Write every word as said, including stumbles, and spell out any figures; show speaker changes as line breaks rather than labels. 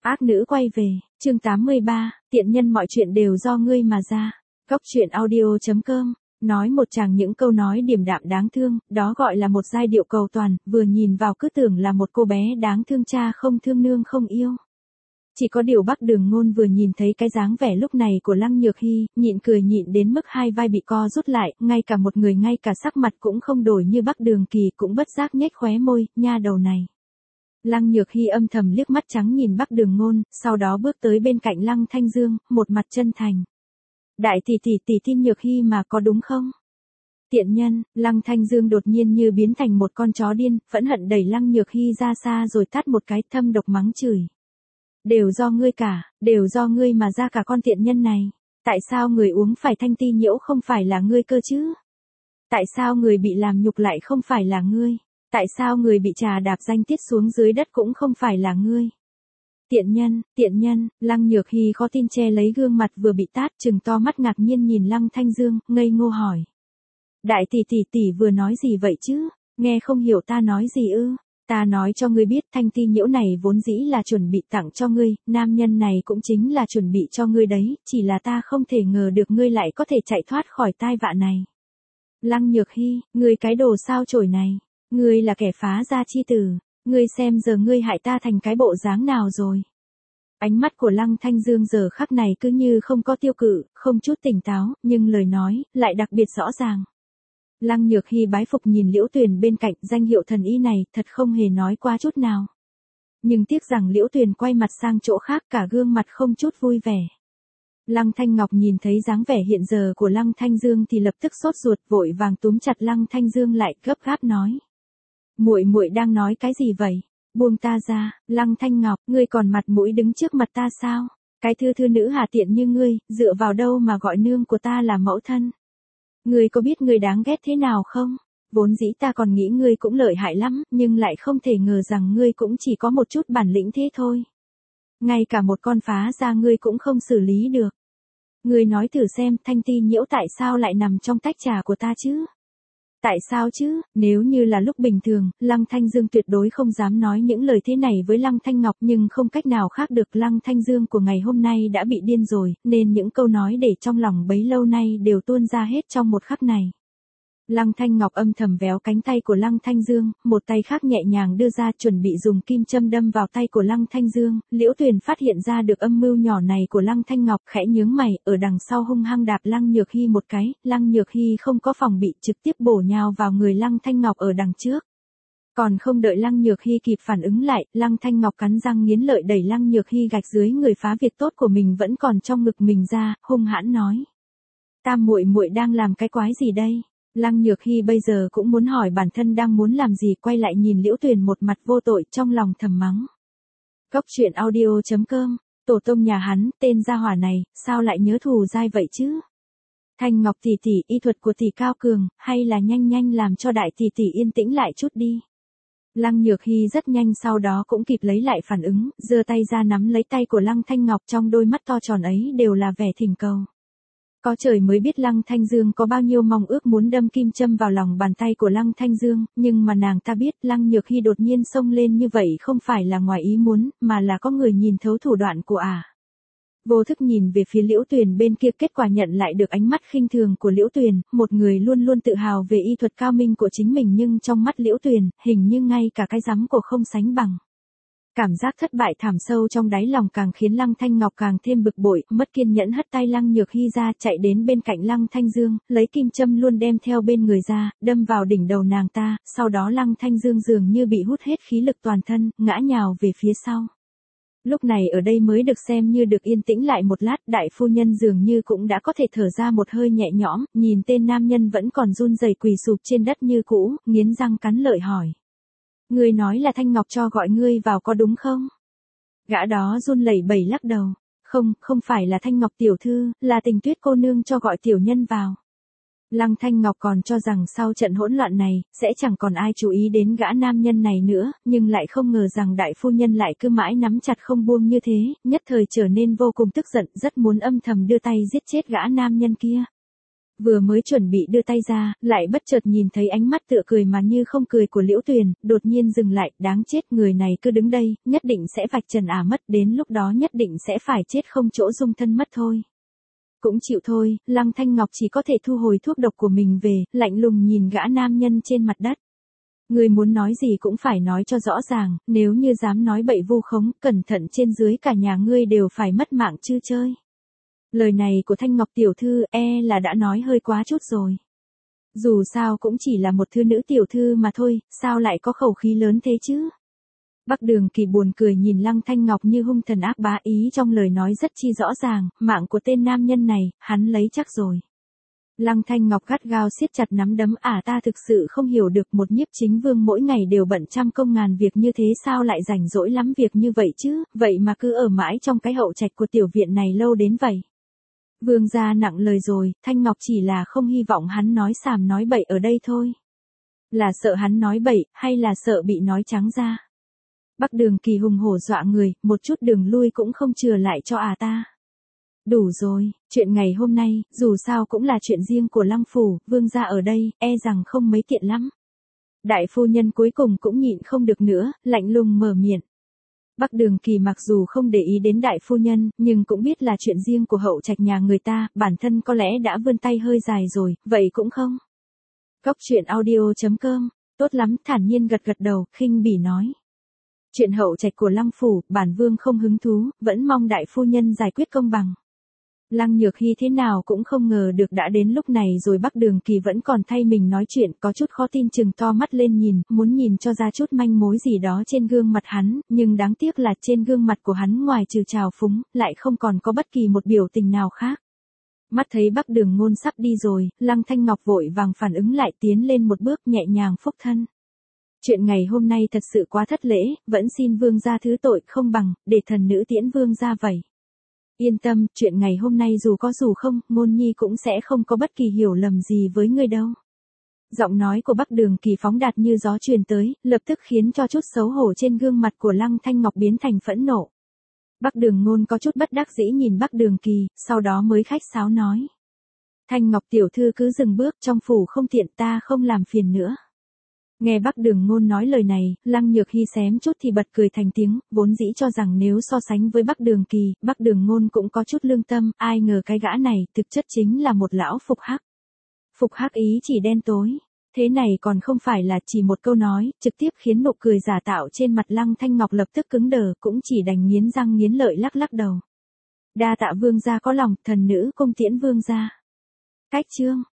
Ác nữ quay về, chương tám mươi ba, tiện nhân mọi chuyện đều do ngươi mà ra. Góc truyện audio chấm com, nói một chàng những câu nói điềm đạm đáng thương, đó gọi là một giai điệu cầu toàn, vừa nhìn vào cứ tưởng là một cô bé đáng thương cha không thương nương không yêu. Chỉ có điều Bắc Đường Ngôn vừa nhìn thấy cái dáng vẻ lúc này của Lăng Nhược Hy, nhịn cười nhịn đến mức hai vai bị co rút lại, ngay cả một người ngay cả sắc mặt cũng không đổi như Bắc Đường Kỳ cũng bất giác nhếch khóe môi, nha đầu này. Lăng Nhược Hy âm thầm liếc mắt trắng nhìn Bắc Đường Ngôn, sau đó bước tới bên cạnh Lăng Thanh Dương, một mặt chân thành. Đại tỷ tỷ tỷ tin Nhược Hy mà có đúng không? Tiện nhân, Lăng Thanh Dương đột nhiên như biến thành một con chó điên, phẫn hận đẩy Lăng Nhược Hy ra xa rồi tát một cái thâm độc mắng chửi. Đều do ngươi cả, đều do ngươi mà ra cả con tiện nhân này. Tại sao người uống phải thanh ti nhiễu không phải là ngươi cơ chứ? Tại sao người bị làm nhục lại không phải là ngươi? Tại sao người bị trà đạp danh tiết xuống dưới đất cũng không phải là ngươi? Tiện nhân, tiện nhân, Lăng Nhược Hy khó tin che lấy gương mặt vừa bị tát, trừng to mắt ngạc nhiên nhìn Lăng Thanh Dương, ngây ngô hỏi. Đại tỷ tỷ tỷ vừa nói gì vậy chứ? Nghe không hiểu ta nói gì ư? Ta nói cho ngươi biết thanh ti nhiễu này vốn dĩ là chuẩn bị tặng cho ngươi, nam nhân này cũng chính là chuẩn bị cho ngươi đấy, chỉ là ta không thể ngờ được ngươi lại có thể chạy thoát khỏi tai vạ này. Lăng Nhược Hy, ngươi cái đồ sao chổi này, ngươi là kẻ phá gia chi tử, ngươi xem giờ ngươi hại ta thành cái bộ dáng nào rồi. Ánh mắt của Lăng Thanh Dương giờ khắc này cứ như không có tiêu cự, không chút tỉnh táo, nhưng lời nói lại đặc biệt rõ ràng. Lăng Nhược Hy bái phục nhìn Liễu Tuyền bên cạnh, danh hiệu thần y này thật không hề nói qua chút nào. Nhưng tiếc rằng Liễu Tuyền quay mặt sang chỗ khác, cả gương mặt không chút vui vẻ. Lăng Thanh Ngọc nhìn thấy dáng vẻ hiện giờ của Lăng Thanh Dương thì lập tức sốt ruột, vội vàng túm chặt Lăng Thanh Dương lại, gấp gáp nói: "Muội muội đang nói cái gì vậy? Buông ta ra." Lăng Thanh Ngọc, ngươi còn mặt mũi đứng trước mặt ta sao? Cái thư thư nữ hà tiện như ngươi, dựa vào đâu mà gọi nương của ta là mẫu thân? Ngươi có biết ngươi đáng ghét thế nào không? Vốn dĩ ta còn nghĩ ngươi cũng lợi hại lắm, nhưng lại không thể ngờ rằng ngươi cũng chỉ có một chút bản lĩnh thế thôi. Ngay cả một con phá gia ngươi cũng không xử lý được. Ngươi nói thử xem, thanh ti nhiễu tại sao lại nằm trong tách trà của ta chứ? Tại sao chứ? Nếu như là lúc bình thường, Lăng Thanh Dương tuyệt đối không dám nói những lời thế này với Lăng Thanh Ngọc, nhưng không cách nào khác được, Lăng Thanh Dương của ngày hôm nay đã bị điên rồi, nên những câu nói để trong lòng bấy lâu nay đều tuôn ra hết trong một khắc này. Lăng Thanh Ngọc âm thầm véo cánh tay của Lăng Thanh Dương, một tay khác nhẹ nhàng đưa ra chuẩn bị dùng kim châm đâm vào tay của Lăng Thanh Dương. Liễu Tuyền phát hiện ra được âm mưu nhỏ này của Lăng Thanh Ngọc, khẽ nhướng mày, ở đằng sau hung hăng đạp Lăng Nhược Hy một cái, Lăng Nhược Hy không có phòng bị trực tiếp bổ nhào vào người Lăng Thanh Ngọc ở đằng trước. Còn không đợi Lăng Nhược Hy kịp phản ứng lại, Lăng Thanh Ngọc cắn răng nghiến lợi đẩy Lăng Nhược Hy gạch dưới người phá việc tốt của mình vẫn còn trong ngực mình ra, hung hãn nói: "Tam muội muội đang làm cái quái gì đây?" Lăng Nhược Hy bây giờ cũng muốn hỏi bản thân đang muốn làm gì, quay lại nhìn Liễu Tuyền một mặt vô tội, trong lòng thầm mắng. Góc truyện audio chấm com, tổ tông nhà hắn, tên gia hỏa này, sao lại nhớ thù dai vậy chứ? Thanh Ngọc tỷ tỷ, y thuật của tỷ cao cường, hay là nhanh nhanh làm cho đại tỷ tỷ yên tĩnh lại chút đi. Lăng Nhược Hy rất nhanh sau đó cũng kịp lấy lại phản ứng, giơ tay ra nắm lấy tay của Lăng Thanh Ngọc, trong đôi mắt to tròn ấy đều là vẻ thỉnh cầu. Có trời mới biết Lăng Thanh Dương có bao nhiêu mong ước muốn đâm kim châm vào lòng bàn tay của Lăng Thanh Dương, nhưng mà nàng ta biết Lăng Nhược Hy đột nhiên xông lên như vậy không phải là ngoài ý muốn, mà là có người nhìn thấu thủ đoạn của ả. À. Vô thức nhìn về phía Liễu Tuyền bên kia, kết quả nhận lại được ánh mắt khinh thường của Liễu Tuyền, một người luôn luôn tự hào về y thuật cao minh của chính mình, nhưng trong mắt Liễu Tuyền, hình như ngay cả cái rắm của không sánh bằng. Cảm giác thất bại thảm sâu trong đáy lòng càng khiến Lăng Thanh Ngọc càng thêm bực bội, mất kiên nhẫn hất tay Lăng Nhược Hy ra, chạy đến bên cạnh Lăng Thanh Dương, lấy kim châm luôn đem theo bên người ra, đâm vào đỉnh đầu nàng ta, sau đó Lăng Thanh Dương dường như bị hút hết khí lực toàn thân, ngã nhào về phía sau. Lúc này ở đây mới được xem như được yên tĩnh lại một lát, đại phu nhân dường như cũng đã có thể thở ra một hơi nhẹ nhõm, nhìn tên nam nhân vẫn còn run rẩy quỳ sụp trên đất như cũ, nghiến răng cắn lợi hỏi. Ngươi nói là Thanh Ngọc cho gọi ngươi vào có đúng không? Gã đó run lẩy bẩy lắc đầu. Không, không phải là Thanh Ngọc tiểu thư, là Tình Tuyết cô nương cho gọi tiểu nhân vào. Lăng Thanh Ngọc còn cho rằng sau trận hỗn loạn này, sẽ chẳng còn ai chú ý đến gã nam nhân này nữa, nhưng lại không ngờ rằng đại phu nhân lại cứ mãi nắm chặt không buông như thế, nhất thời trở nên vô cùng tức giận, rất muốn âm thầm đưa tay giết chết gã nam nhân kia. Vừa mới chuẩn bị đưa tay ra, lại bất chợt nhìn thấy ánh mắt tựa cười mà như không cười của Liễu Tuyền, đột nhiên dừng lại, đáng chết, người này cứ đứng đây, nhất định sẽ vạch trần ả mất, đến lúc đó nhất định sẽ phải chết không chỗ dung thân mất thôi. Cũng chịu thôi, Lăng Thanh Ngọc chỉ có thể thu hồi thuốc độc của mình về, lạnh lùng nhìn gã nam nhân trên mặt đất. Ngươi muốn nói gì cũng phải nói cho rõ ràng, nếu như dám nói bậy vu khống, cẩn thận trên dưới cả nhà ngươi đều phải mất mạng chứ chơi. Lời này của Thanh Ngọc tiểu thư e là đã nói hơi quá chút rồi. Dù sao cũng chỉ là một thư nữ tiểu thư mà thôi, sao lại có khẩu khí lớn thế chứ? Bắc Đường Kỳ buồn cười nhìn Lăng Thanh Ngọc như hung thần ác bá, ý trong lời nói rất chi rõ ràng, mạng của tên nam nhân này, hắn lấy chắc rồi. Lăng Thanh Ngọc gắt gao siết chặt nắm đấm, à ta thực sự không hiểu được, một nhiếp chính vương mỗi ngày đều bận trăm công ngàn việc như thế sao lại rảnh rỗi lắm việc như vậy chứ, vậy mà cứ ở mãi trong cái hậu trạch của tiểu viện này lâu đến vậy. Vương gia nặng lời rồi, Thanh Ngọc chỉ là không hy vọng hắn nói xàm nói bậy ở đây thôi. Là sợ hắn nói bậy, hay là sợ bị nói trắng ra? Bắc Đường Kỳ hùng hổ dọa người, một chút đường lui cũng không chừa lại cho à ta. Đủ rồi, chuyện ngày hôm nay, dù sao cũng là chuyện riêng của Lăng phủ, vương gia ở đây, e rằng không mấy tiện lắm. Đại phu nhân cuối cùng cũng nhịn không được nữa, lạnh lùng mở miệng. Bắc Đường Kỳ mặc dù không để ý đến đại phu nhân, nhưng cũng biết là chuyện riêng của hậu trạch nhà người ta, bản thân có lẽ đã vươn tay hơi dài rồi, vậy cũng không. Góc truyện audio chấm com, tốt lắm, thản nhiên gật gật đầu, khinh bỉ nói. Chuyện hậu trạch của Lăng phủ, bản vương không hứng thú, vẫn mong đại phu nhân giải quyết công bằng. Lăng Nhược Hy thế nào cũng không ngờ được đã đến lúc này rồi Bắc Đường Kỳ vẫn còn thay mình nói chuyện, có chút khó tin chừng to mắt lên nhìn, muốn nhìn cho ra chút manh mối gì đó trên gương mặt hắn, nhưng đáng tiếc là trên gương mặt của hắn ngoài trừ trào phúng, lại không còn có bất kỳ một biểu tình nào khác. Mắt thấy Bắc Đường Ngôn sắp đi rồi, Lăng Thanh Ngọc vội vàng phản ứng lại, tiến lên một bước nhẹ nhàng phúc thân. Chuyện ngày hôm nay thật sự quá thất lễ, vẫn xin vương gia thứ tội, không bằng, để thần nữ tiễn vương gia vậy. Yên tâm, chuyện ngày hôm nay dù có dù không, Ngôn Nhi cũng sẽ không có bất kỳ hiểu lầm gì với ngươi đâu. Giọng nói của Bắc Đường Kỳ phóng đạt như gió truyền tới, lập tức khiến cho chút xấu hổ trên gương mặt của Lăng Thanh Ngọc biến thành phẫn nộ. Bắc Đường Ngôn có chút bất đắc dĩ nhìn Bắc Đường Kỳ, sau đó mới khách sáo nói. Thanh Ngọc tiểu thư cứ dừng bước, trong phủ không tiện, ta không làm phiền nữa. Nghe Bắc Đường Ngôn nói lời này, Lăng Nhược Hy xém chút thì bật cười thành tiếng, vốn dĩ cho rằng nếu so sánh với Bắc Đường Kỳ, Bắc Đường Ngôn cũng có chút lương tâm, ai ngờ cái gã này thực chất chính là một lão phục hắc. Phục hắc ý chỉ đen tối, thế này còn không phải là chỉ một câu nói, trực tiếp khiến nụ cười giả tạo trên mặt Lăng Thanh Ngọc lập tức cứng đờ, cũng chỉ đành nghiến răng nghiến lợi lắc lắc đầu. Đa tạ vương gia có lòng, thần nữ cung tiễn vương gia. Cách chương